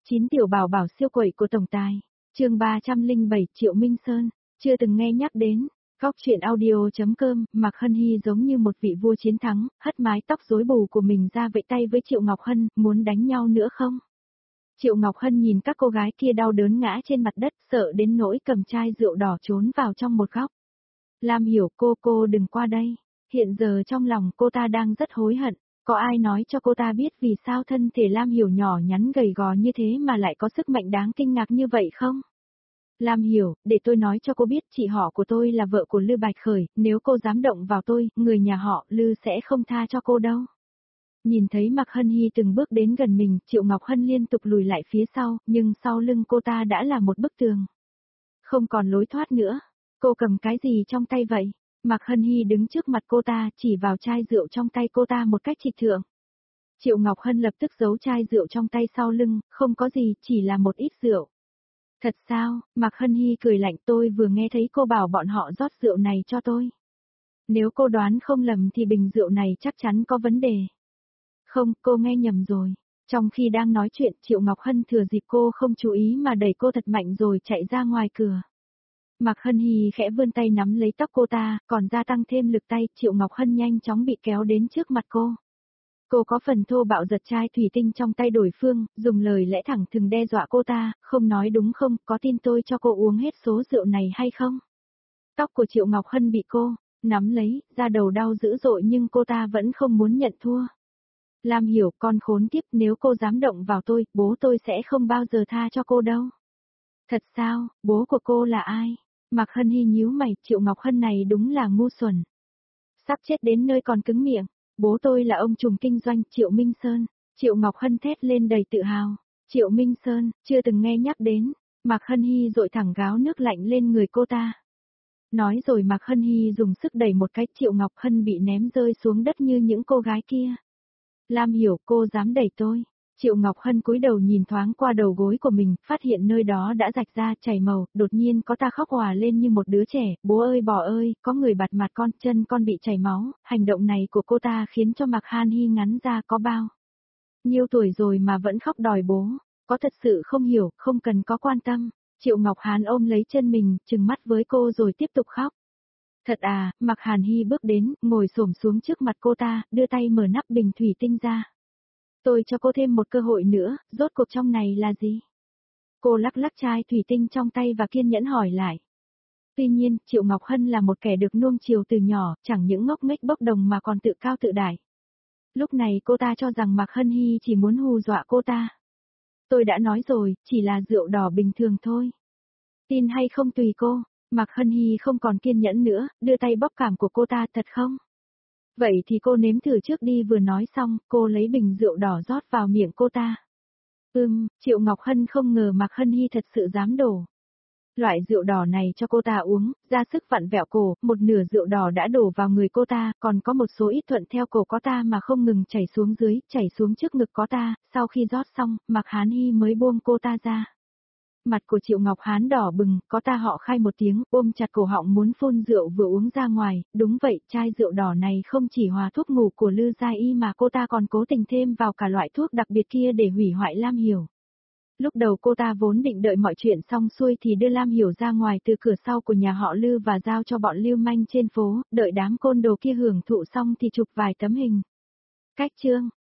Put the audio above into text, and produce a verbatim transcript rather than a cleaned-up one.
chín tiểu bảo bảo siêu quẩy của tổng tài. Chương ba trăm lẻ bảy Triệu Minh Sơn, chưa từng nghe nhắc đến. Góc truyện audio.com, Mạc Hân Hi giống như một vị vua chiến thắng, hất mái tóc rối bù của mình ra vẫy tay với Triệu Ngọc Hân, muốn đánh nhau nữa không? Triệu Ngọc Hân nhìn các cô gái kia đau đớn ngã trên mặt đất, sợ đến nỗi cầm chai rượu đỏ trốn vào trong một góc. Lam Hiểu, cô cô đừng qua đây. Hiện giờ trong lòng cô ta đang rất hối hận. Có ai nói cho cô ta biết vì sao thân thể Lam Hiểu nhỏ nhắn gầy gò như thế mà lại có sức mạnh đáng kinh ngạc như vậy không? Lam Hiểu, để tôi nói cho cô biết chị họ của tôi là vợ của Lư Bạch Khởi, nếu cô dám động vào tôi, người nhà họ Lư sẽ không tha cho cô đâu. Nhìn thấy Mạc Hân Hi từng bước đến gần mình, Triệu Ngọc Hân liên tục lùi lại phía sau, nhưng sau lưng cô ta đã là một bức tường. Không còn lối thoát nữa. Cô cầm cái gì trong tay vậy? Mạc Hân Hi đứng trước mặt cô ta, chỉ vào chai rượu trong tay cô ta một cách trịch thượng. Triệu Ngọc Hân lập tức giấu chai rượu trong tay sau lưng, không có gì, chỉ là một ít rượu. Thật sao? Mạc Hân Hi cười lạnh, tôi vừa nghe thấy cô bảo bọn họ rót rượu này cho tôi. Nếu cô đoán không lầm thì bình rượu này chắc chắn có vấn đề. Không, cô nghe nhầm rồi. Trong khi đang nói chuyện, Triệu Ngọc Hân thừa dịp cô không chú ý mà đẩy cô thật mạnh rồi chạy ra ngoài cửa. Mạc Hân Hi khẽ vươn tay nắm lấy tóc cô ta, còn gia tăng thêm lực tay, Triệu Ngọc Hân nhanh chóng bị kéo đến trước mặt cô. Cô có phần thô bạo giật chai thủy tinh trong tay đối phương, dùng lời lẽ thẳng thừng đe dọa cô ta, không nói đúng không, có tin tôi cho cô uống hết số rượu này hay không? Tóc của Triệu Ngọc Hân bị cô nắm lấy, da đầu đau dữ dội nhưng cô ta vẫn không muốn nhận thua. Lam Hiểu, con khốn kiếp, nếu cô dám động vào tôi, bố tôi sẽ không bao giờ tha cho cô đâu. Thật sao, bố của cô là ai? Mạc Hân Hi nhíu mày, Triệu Ngọc Hân này đúng là ngu xuẩn. Sắp chết đến nơi còn cứng miệng. Bố tôi là ông trùm kinh doanh Triệu Minh Sơn. Triệu Ngọc Hân thét lên đầy tự hào. Triệu Minh Sơn, chưa từng nghe nhắc đến. Mạc Hân Hi dội thẳng gáo nước lạnh lên người cô ta. Nói rồi Mạc Hân Hi dùng sức đẩy một cái, Triệu Ngọc Hân bị ném rơi xuống đất như những cô gái kia. Lam Hiểu, cô dám đẩy tôi. Triệu Ngọc Hân cúi đầu nhìn thoáng qua đầu gối của mình, phát hiện nơi đó đã rạch ra, chảy màu, đột nhiên có ta khóc òa lên như một đứa trẻ, bố ơi bò ơi, có người bạt mặt con, chân con bị chảy máu, hành động này của cô ta khiến cho Mạc Hân Hi ngắn ra có bao nhiêu tuổi rồi mà vẫn khóc đòi bố, có thật sự không hiểu, không cần có quan tâm. Triệu Ngọc Hàn ôm lấy chân mình, trừng mắt với cô rồi tiếp tục khóc. Thật à, Mạc Hàn Hi bước đến, ngồi xổm xuống trước mặt cô ta, đưa tay mở nắp bình thủy tinh ra. Tôi cho cô thêm một cơ hội nữa, rốt cuộc trong này là gì? Cô lắc lắc chai thủy tinh trong tay và kiên nhẫn hỏi lại. Tuy nhiên, Triệu Ngọc Hân là một kẻ được nuông chiều từ nhỏ, chẳng những ngốc nghếch bốc đồng mà còn tự cao tự đại. Lúc này cô ta cho rằng Mạc Hân Hi chỉ muốn hù dọa cô ta. Tôi đã nói rồi, chỉ là rượu đỏ bình thường thôi. Tin hay không tùy cô. Mạc Hân Hi không còn kiên nhẫn nữa, đưa tay bóp cảm của cô ta, thật không? Vậy thì cô nếm thử trước đi. Vừa nói xong, cô lấy bình rượu đỏ rót vào miệng cô ta. Ừm, Triệu Ngọc Hân không ngờ Mạc Hân Hi thật sự dám đổ loại rượu đỏ này cho cô ta uống, ra sức vặn vẹo cổ, một nửa rượu đỏ đã đổ vào người cô ta, còn có một số ít thuận theo cổ có ta mà không ngừng chảy xuống dưới, chảy xuống trước ngực có ta, sau khi rót xong, Mạc Hân Hi mới buông cô ta ra. Mặt của Triệu Ngọc Hán đỏ bừng, có ta họ khai một tiếng, ôm chặt cổ họng muốn phun rượu vừa uống ra ngoài, đúng vậy, chai rượu đỏ này không chỉ hòa thuốc ngủ của Lư Gia Y mà cô ta còn cố tình thêm vào cả loại thuốc đặc biệt kia để hủy hoại Lam Hiểu. Lúc đầu cô ta vốn định đợi mọi chuyện xong xuôi thì đưa Lam Hiểu ra ngoài từ cửa sau của nhà họ Lư và giao cho bọn lưu manh trên phố, đợi đám côn đồ kia hưởng thụ xong thì chụp vài tấm hình. Cách chương